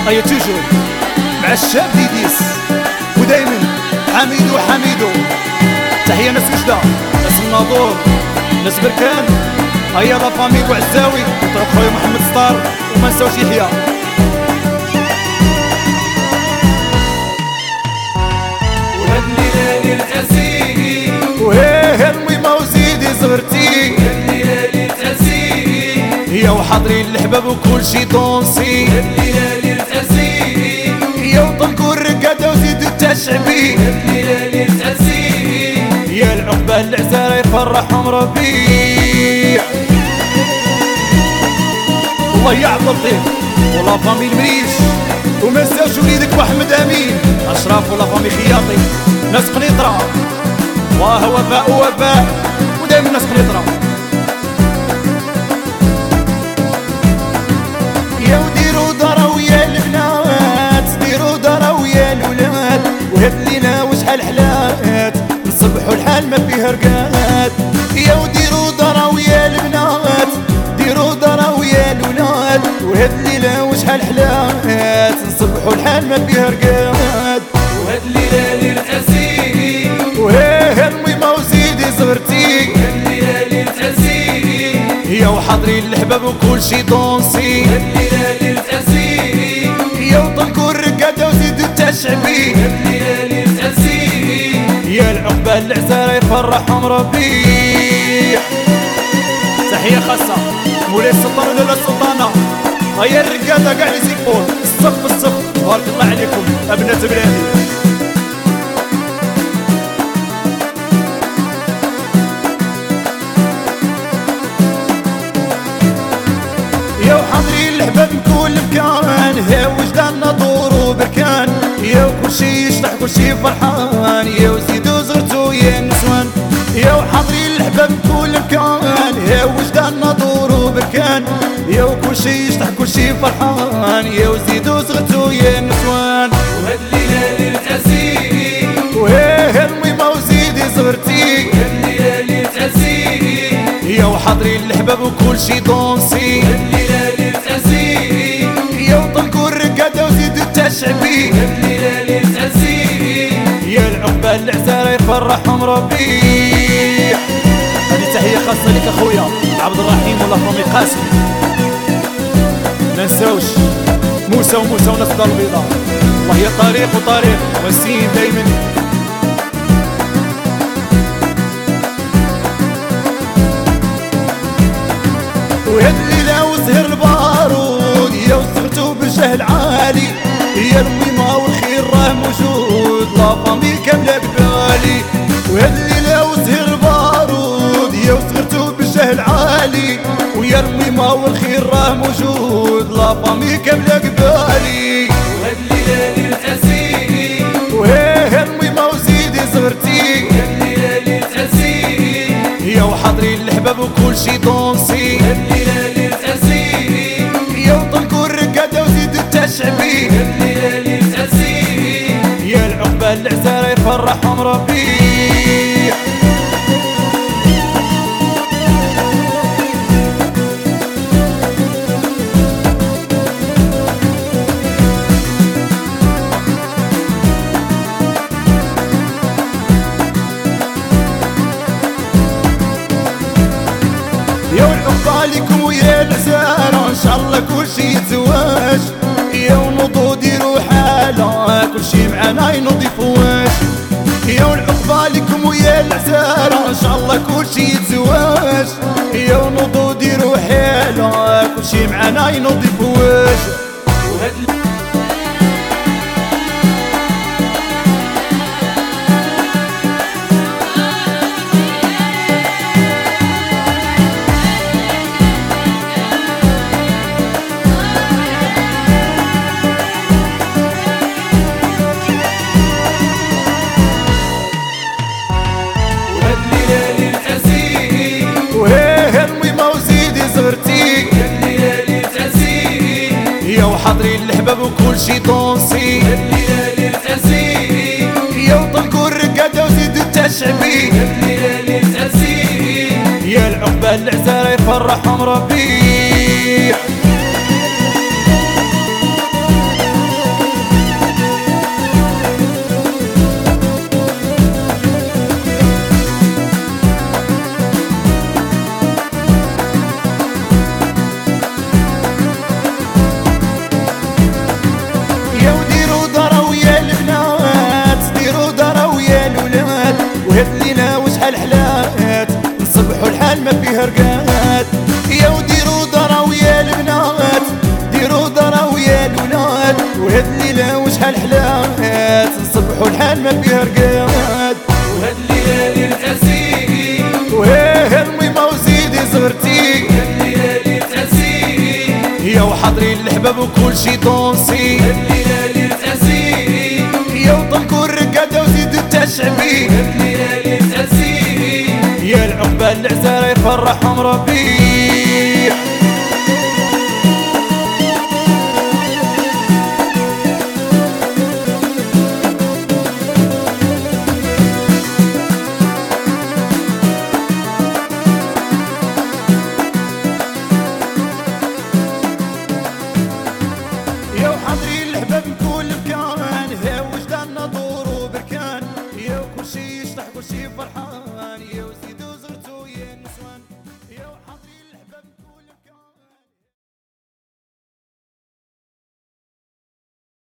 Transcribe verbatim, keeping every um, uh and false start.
أي توجور مع الشاب ديديس ودايما حميدو حميدو. تحية ناس وجدة، ناس الناظور، ناس بركان، هيا لا فامي وعزاوي، طرق خويا محمد ستار وما نساوش يحيى. وهاد الليلة ليلة عزيزي وهيه الميمة وزيدي زغرتي، وهاد الليلة ليلة عزيزي يا وحاضرين الحباب وكل شي طونسي. وهاد الليلة ليلة عزيزي يا وطلقوا الرقادة وزيدوا التشعبي، وهاد الليلة ليلة عزيزي يا العقبة العزالة يفرحهم ربيع. الله يعطي الطيب ولا فامي المريش، وما نساوش وليدك واحمد امين اشراف ولا فامي خياطي، ناس قنيطرة واه وفاء ووفاء ودايما ناس قنيطرة. يا وديروا دارا ويا البنات، ديروا دارا ويا الولاد، وهاد الليلة وشحال حلات نصبحوا الحال ما فيه رقات. يا وديروا دارا ويا البنات، ديروا دارا ويا الولاد، وهاد الليلة وشحال حلات نصبحوا الحال ما فيه رقات. وهاد الليلة ليلة عزيزي وهيه الميمة وزيدي زغرتي، وهاد الليلة ليلة عزيزي يا وحاضرين الحباب وكل شي طونسي. وهاد الليلة ليلة عزيزي يا وطلقوا الرقادة وزيدوا التشعبي، وهاد الليلة ليلة عزيزي يا العقبة العزالة يفرحهم ربيع. تحية خاصة مولاي السلطان ولا السلطانة، هيا الرقادة قاع لي سيكبول الصف الصف، بارك الله عليكم أبناء بلادي. يا وحاضرين الحباب من كل مكان، يا وجداننا دور وبركان، يا وكل شي يشطح كل شي فرحان، يا وزيدو زرتو يا النسوان. يا وحاضرين الحباب من كل مكان، يا وجداننا دور وبركان، يا وكل شي يشطح كل شي فرحان، يا وزيدو زرتو يا النسوان. وهاد الليلة ليلة عزيزي وهيه الميمة وزيدي زغرتي، وهاد الليلة ليلة عزيزي يا وحاضرين الحباب وكل شي طونسي. وهاد الليلة ليلة عزيزي يا وطلقوا الرقادة وزيدوا التشعبي، وهاد الليلة ليلة عزيزي يا العقبة العزالة يفرحهم ربيع. هذه تحية خاصة لك اخويا عبد الرحيم والله فامي قاسم، ما نساوش موسى وموسى وناس دار البيضاء. الله يا طريق وطريق وسيم دايما. وهاد الليلة وزهر البارود، يا وصغرتو بالجهل عالي، يا الميمة والخير راه موجود لا فامي كاملة ببالي. وهاد الليلة وزهر البارود، يا وصغرتو بالجهل عالي، ويا الميمة والخير راه موجود لا فامي كاملة ببالي. وهاد الليلة ليلة عزيزي وهيه الميمة وزيدي زغرتي، وهاد الليلة ليلة عزيزي يا وحاضرين الحباب وكل شي طونسي. وهاد الليلة ليلة عزيزي يا وطلقوا الرقادة وزيدوا التشعبي، وهاد الليلة ليلة عزيزي يا العقبة العزالة يفرحهم ربيع. يا والعقبة ليكم ويا العزالة ان شاء الله كل شي يتزواج، يا ونوضو ديرو حالة كل شي معانا ينوض فواش. يا والعقبة ليكم ويا العزالة ان شاء الله كل شي يتزواج، يا ونوضو ديرو حالة كل شي معانا ينوض فواش. وهاد الليلة ليلة عزيزي وهيه الميمة وزيدي زغرتي، وهاد الليلة ليلة عزيزي يا وحاضرين الحباب وكل شي طونسي. وهاد الليلة ليلة عزيزي يا وطلقوا الرقادة وزيدوا التشعبي، وهاد الليلة ليلة عزيزي يا العقبة العزالة يفرحهم ربيع. يا وحاضرين الحباب وكل شي طونسي الليلة ليلة عسيري يا وطن كل رقادة وزيد التشعبي الليلة ليلة عسيري يا العقبة العزارة يفرحهم ربي